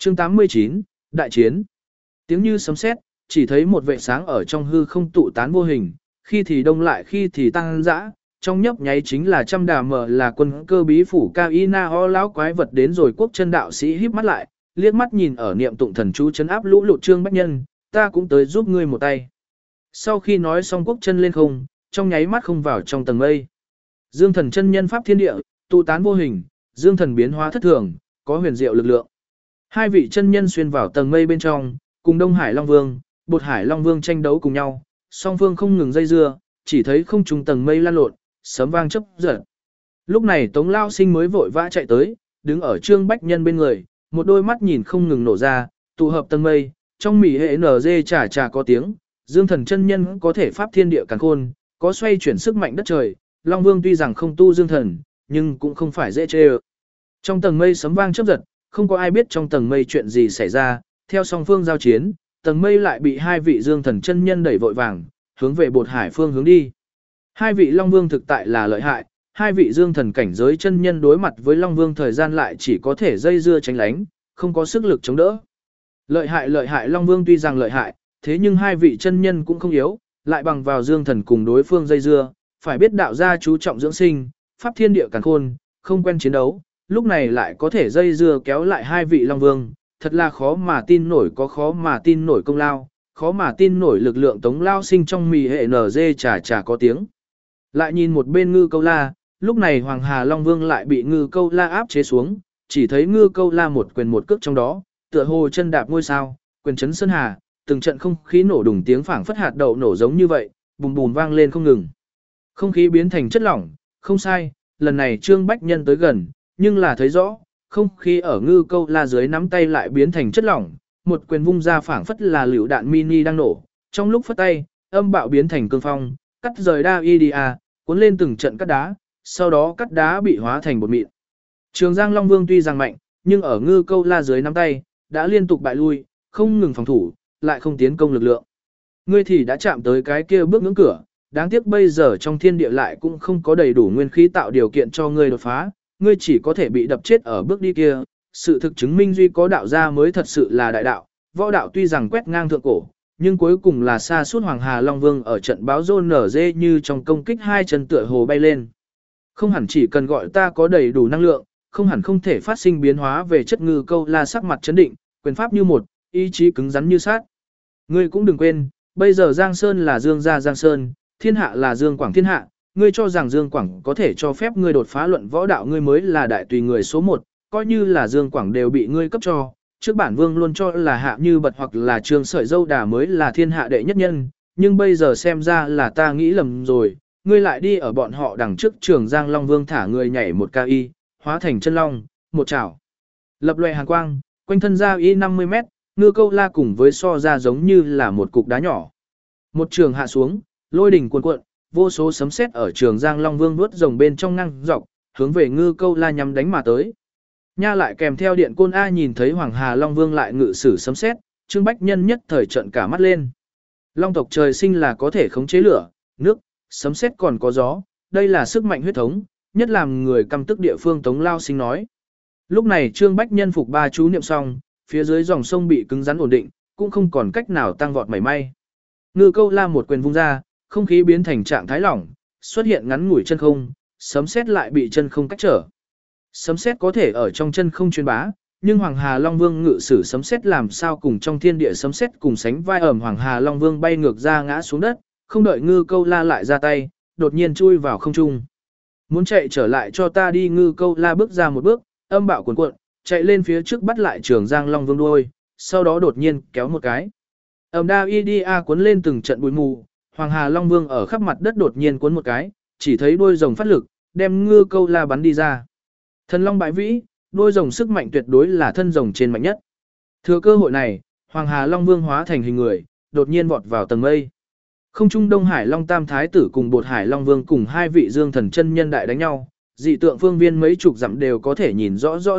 Chương 89, Đại chiến. Tiếng như sấm sét, chỉ thấy một vệt sáng ở trong hư không tụ tán vô hình, khi thì đông lại khi thì tăng dã, trong nhấp nháy chính là trăm đà mở là quân cơ bí phủ cao y na ho lão quái vật đến rồi. Quốc chân đạo sĩ híp mắt lại, liếc mắt nhìn ở niệm tụng thần chú chấn áp lũ lụt Trương Bách Nhân, ta cũng tới giúp ngươi một tay. Sau khi nói xong quốc chân lên không, trong nháy mắt không vào trong tầng mây. Dương thần chân nhân pháp thiên địa, tụ tán vô hình, dương thần biến hóa thất thường, có huyền diệu lực lượng. Hai vị chân nhân xuyên vào tầng mây bên trong, cùng Đông Hải Long Vương, Bột Hải Long Vương tranh đấu cùng nhau, song phương không ngừng dây dưa, chỉ thấy không trùng tầng mây lan lộn, sấm vang chớp giật. Lúc này Tống Lao Sinh mới vội vã chạy tới, đứng ở Trương Bách Nhân bên người, một đôi mắt nhìn không ngừng nổ ra, tụ hợp tầng mây, trong mỉ hệ NG chà có tiếng, dương thần chân nhân có thể pháp thiên địa càn khôn, có xoay chuyển sức mạnh đất trời, Long Vương tuy rằng không tu dương thần, nhưng cũng không phải dễ chê ơ. Trong tầng mây sấm vang chớp giật, không có ai biết trong tầng mây chuyện gì xảy ra, theo song phương giao chiến, tầng mây lại bị hai vị dương thần chân nhân đẩy vội vàng, hướng về Bột Hải phương hướng đi. Hai vị Long Vương thực tại là lợi hại, hai vị dương thần cảnh giới chân nhân đối mặt với Long Vương thời gian lại chỉ có thể dây dưa tránh lánh, không có sức lực chống đỡ. Lợi hại Long Vương tuy rằng lợi hại, thế nhưng hai vị chân nhân cũng không yếu, lại bằng vào dương thần cùng đối phương dây dưa, phải biết đạo gia chú trọng dưỡng sinh, pháp thiên địa càn khôn, không quen chiến đấu, lúc này lại có thể dây dưa kéo lại hai vị Long Vương, thật là khó mà tin nổi, có khó mà tin nổi công lao, khó mà tin nổi lực lượng Tống Lao Sinh trong mì hệ NG chà có tiếng. Lại nhìn một bên Ngư Câu La, lúc này Hoàng Hà Long Vương lại bị Ngư Câu La áp chế xuống, chỉ thấy Ngư Câu La một quyền một cước trong đó, tựa hồ chân đạp ngôi sao, quyền chấn sơn hà, từng trận không khí nổ đùng tiếng phảng phất hạt đậu nổ giống như vậy, bùm bùm vang lên không ngừng. Không khí biến thành chất lỏng, không sai, lần này Trương Bách Nhân tới gần, nhưng là thấy rõ, không khí ở Ngư Câu La dưới nắm tay lại biến thành chất lỏng, một quyền vung ra phảng phất là lựu đạn mini đang nổ, trong lúc phất tay, âm bạo biến thành cương phong, cắt rời đa idia, cuốn lên từng trận cắt đá, sau đó cắt đá bị hóa thành bột mịn. Trường Giang Long Vương tuy rằng mạnh, nhưng ở Ngư Câu La dưới nắm tay, đã liên tục bại lui, không ngừng phòng thủ, lại không tiến công lực lượng. Ngươi thì đã chạm tới cái kia bước ngưỡng cửa, đáng tiếc bây giờ trong thiên địa lại cũng không có đầy đủ nguyên khí tạo điều kiện cho ngươi đột phá, ngươi chỉ có thể bị đập chết ở bước đi kia. Sự thực chứng minh duy có đạo gia mới thật sự là đại đạo, võ đạo tuy rằng quét ngang thượng cổ, nhưng cuối cùng là xa suốt Hoàng Hà Long Vương ở trận báo rôn nở dê như trong công kích hai chân tựa hồ bay lên. Không hẳn chỉ cần gọi ta có đầy đủ năng lượng, không hẳn không thể phát sinh biến hóa về chất. Ngư Câu La sắc mặt chấn định, quyền pháp như một, ý chí cứng rắn như sát. Ngươi cũng đừng quên, bây giờ Giang Sơn là Dương gia Giang Sơn, thiên hạ là Dương Quảng thiên hạ, ngươi cho rằng Dương Quảng có thể cho phép ngươi đột phá luận võ đạo, ngươi mới là đại tùy người số 1, coi như là Dương Quảng đều bị ngươi cấp cho. Trước bản vương luôn cho là Hạ Như Bật hoặc là Trương Sợi Dâu Đà mới là thiên hạ đệ nhất nhân, nhưng bây giờ xem ra là ta nghĩ lầm rồi, ngươi lại đi ở bọn họ đằng trước. Trường Giang Long Vương thả người nhảy một ca y, hóa thành chân long, một chảo lập loè hàn quang, quanh thân ra y 50 mét, Ngư Câu La cùng với so ra giống như là một cục đá nhỏ. Một trường hạ xuống, lôi đỉnh cuồn cuộn, vô số sấm sét ở Trường Giang Long Vương vuốt rồng bên trong ngăng dọc, hướng về Ngư Câu La nhắm đánh mà tới. Nha lại kèm theo điện côn A, nhìn thấy Hoàng Hà Long Vương lại ngự sử sấm sét, Trương Bách Nhân nhất thời trợn cả mắt lên. Long tộc trời sinh là có thể khống chế lửa, nước, sấm sét còn có gió, đây là sức mạnh huyết thống, nhất làm người căm tức địa phương. Tống Lao Sinh nói. Lúc này Trương Bách Nhân phục ba chú niệm xong, phía dưới dòng sông bị cứng rắn ổn định, cũng không còn cách nào tăng vọt mảy may. Ngư Câu La một quyền vung ra, không khí biến thành trạng thái lỏng, xuất hiện ngắn ngủi chân không, sấm sét lại bị chân không cách trở. Sấm sét có thể ở trong chân không truyền bá, nhưng Hoàng Hà Long Vương ngự sử sấm sét làm sao cùng trong thiên địa sấm sét cùng sánh vai. Ẩm, Hoàng Hà Long Vương bay ngược ra ngã xuống đất, không đợi Ngư Câu La lại ra tay, đột nhiên chui vào không trung. Muốn chạy trở lại cho ta đi. Ngư Câu La bước ra một bước, âm bạo cuồn cuộn, chạy lên phía trước bắt lại Trường Giang Long Vương đuôi, sau đó đột nhiên kéo một cái. Đa idia cuốn lên từng trận bụi mù, Hoàng Hà Long Vương ở khắp mặt đất đột nhiên cuốn một cái, chỉ thấy đuôi rồng phát lực, đem Ngư Câu La bắn đi ra. Thần Long bại vĩ, đuôi rồng sức mạnh tuyệt đối là thân rồng trên mạnh nhất. Thừa cơ hội này, Hoàng Hà Long Vương hóa thành hình người, đột nhiên vọt vào tầng mây. Không trung Đông Hải Long Tam Thái tử cùng Bột Hải Long Vương cùng hai vị Dương Thần chân nhân đại đánh nhau, dị tượng phương viên mấy chục dặm đều có thể nhìn rõ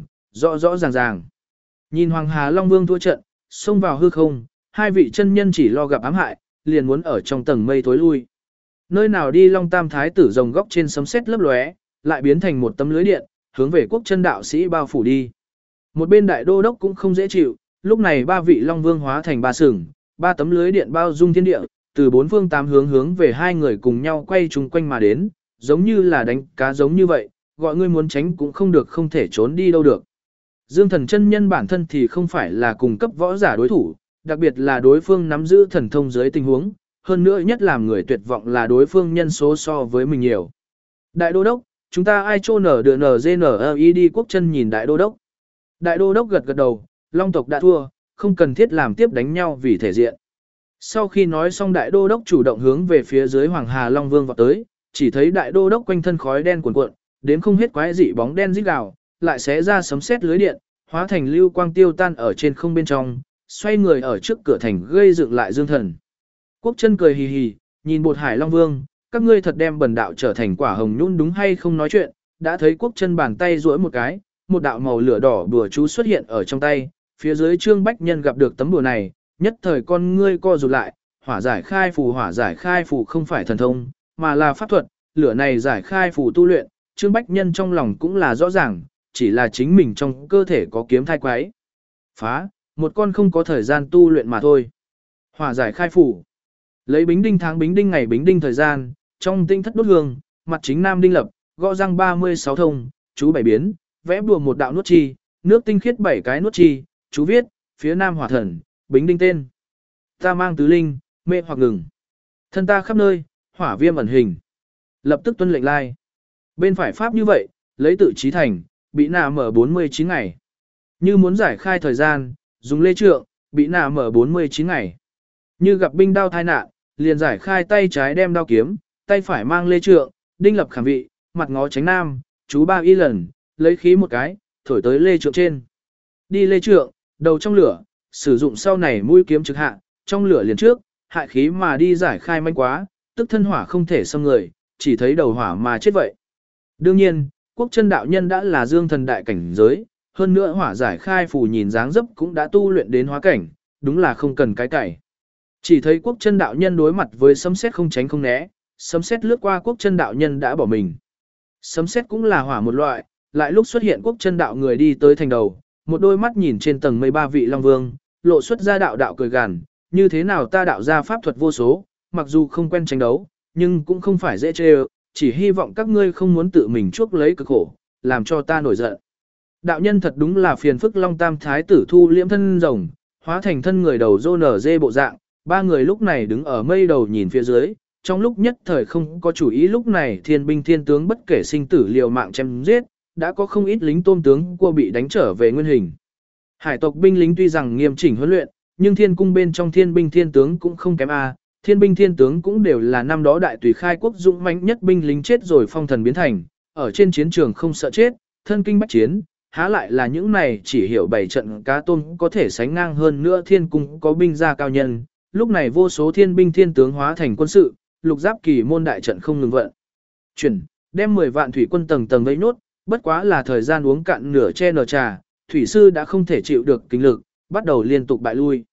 ràng. Nhìn Hoàng Hà Long Vương thua trận, xông vào hư không, hai vị chân nhân chỉ lo gặp ám hại, liền muốn ở trong tầng mây thối lui. Nơi nào đi, Long Tam Thái tử rồng góc trên sấm sét lấp lóe, lại biến thành một tấm lưới điện, hướng về Quốc chân đạo sĩ bao phủ đi. Một bên đại đô đốc cũng không dễ chịu, lúc này ba vị Long Vương hóa thành ba sừng, ba tấm lưới điện bao dung thiên địa, từ bốn phương tám hướng hướng về hai người cùng nhau quay chung quanh mà đến, giống như là đánh cá giống như vậy, gọi ngươi muốn tránh cũng không được, không thể trốn đi đâu được. Dương Thần chân nhân bản thân thì không phải là cùng cấp võ giả đối thủ, đặc biệt là đối phương nắm giữ thần thông dưới tình huống, hơn nữa nhất làm người tuyệt vọng là đối phương nhân số so với mình nhiều. Đại đô đốc, chúng ta ai chô nở đưa NGNI đi Quốc Chân nhìn đại đô đốc. Đại đô đốc gật gật đầu, Long tộc đã thua, không cần thiết làm tiếp đánh nhau vì thể diện. Sau khi nói xong đại đô đốc chủ động hướng về phía dưới Hoàng Hà Long Vương vọt tới, chỉ thấy đại đô đốc quanh thân khói đen cuồn cuộn, đến không hết quái dị bóng đen rít gào, lại xé ra sấm sét lưới điện, hóa thành lưu quang tiêu tan ở trên không bên trong, xoay người ở trước cửa thành gây dựng lại Dương Thần. Quốc Chân cười hì hì, nhìn Bột Hải Long Vương, các ngươi thật đem bần đạo trở thành quả hồng nhún đúng hay không nói chuyện, đã thấy Quốc Chân bàn tay duỗi một cái, một đạo màu lửa đỏ bùa chú xuất hiện ở trong tay, phía dưới Trương Bách Nhân gặp được tấm bùa này, nhất thời con ngươi co rụt lại, hỏa giải khai phù không phải thần thông, mà là pháp thuật, lửa này giải khai phù tu luyện, Trương Bách Nhân trong lòng cũng là rõ ràng, chỉ là chính mình trong cơ thể có kiếm thai quái. Phá, một con không có thời gian tu luyện mà thôi. Hỏa giải khai phù. Lấy bính đinh tháng bính đinh ngày bính đinh thời gian, trong tinh thất đốt hương, mặt chính nam đinh lập, gõ răng 36 thông, chú bảy biến, vẽ bùa một đạo nuốt chi, nước tinh khiết 7 cái nuốt chi, chú viết, phía nam hỏa thần, bính đinh tên. Ta mang tứ linh, mê hoặc ngừng. Thân ta khắp nơi, hỏa viêm ẩn hình. Lập tức tuân lệnh lai. Bên phải pháp như vậy, lấy tự trí thành, bị nà mở 49 ngày. Như muốn giải khai thời gian, dùng lê trượng, bị nà mở 49 ngày. Như gặp binh đao thai nạn, liền giải khai tay trái đem đao kiếm, tay phải mang lê trượng, đinh lập khảm vị, mặt ngó tránh nam, chú ba y lần, lấy khí một cái, thổi tới lê trượng trên. Đi lê trượng, đầu trong lửa, sử dụng sau này mũi kiếm trực hạ, trong lửa liền trước, hại khí mà đi giải khai manh quá, tức thân hỏa không thể xâm người, chỉ thấy đầu hỏa mà chết vậy. Đương nhiên, Quốc Chân đạo nhân đã là Dương Thần đại cảnh giới, hơn nữa hỏa giải khai phù nhìn dáng dấp cũng đã tu luyện đến hóa cảnh, đúng là không cần cái cày. Chỉ thấy Quốc Chân đạo nhân đối mặt với sấm sét không tránh không né, sấm sét lướt qua Quốc Chân đạo nhân đã bỏ mình. Sấm sét cũng là hỏa một loại, lại lúc xuất hiện Quốc Chân đạo người đi tới thành đầu, một đôi mắt nhìn trên tầng mây ba vị Long Vương, lộ xuất ra đạo đạo cười gằn, như thế nào ta đạo ra pháp thuật vô số, mặc dù không quen tranh đấu, nhưng cũng không phải dễ chê, chỉ hy vọng các ngươi không muốn tự mình chuốc lấy cực khổ, làm cho ta nổi giận. Đạo nhân thật đúng là phiền phức Long Tam Thái tử thu liễm thân rồng, hóa thành thân người đầu rô nở dê bộ dạng, ba người lúc này đứng ở mây đầu nhìn phía dưới, trong lúc nhất thời không có chủ ý lúc này thiên binh thiên tướng bất kể sinh tử liều mạng chém giết, đã có không ít lính tôm tướng cua bị đánh trở về nguyên hình. Hải tộc binh lính tuy rằng nghiêm chỉnh huấn luyện, nhưng thiên cung bên trong thiên binh thiên tướng cũng không kém a. Thiên binh thiên tướng cũng đều là năm đó đại tùy khai quốc dũng mãnh nhất binh lính chết rồi phong thần biến thành, ở trên chiến trường không sợ chết, thân kinh bách chiến, há lại là những này chỉ hiểu bảy trận cá tôm có thể sánh ngang hơn nữa thiên cung có binh gia cao nhân, lúc này vô số thiên binh thiên tướng hóa thành quân sự, lục giáp kỳ môn đại trận không ngừng vận. Chuyển, đem 10 vạn thủy quân tầng tầng vây nốt, bất quá là thời gian uống cạn nửa che nửa trà, thủy sư đã không thể chịu được kinh lực, bắt đầu liên tục bại lui.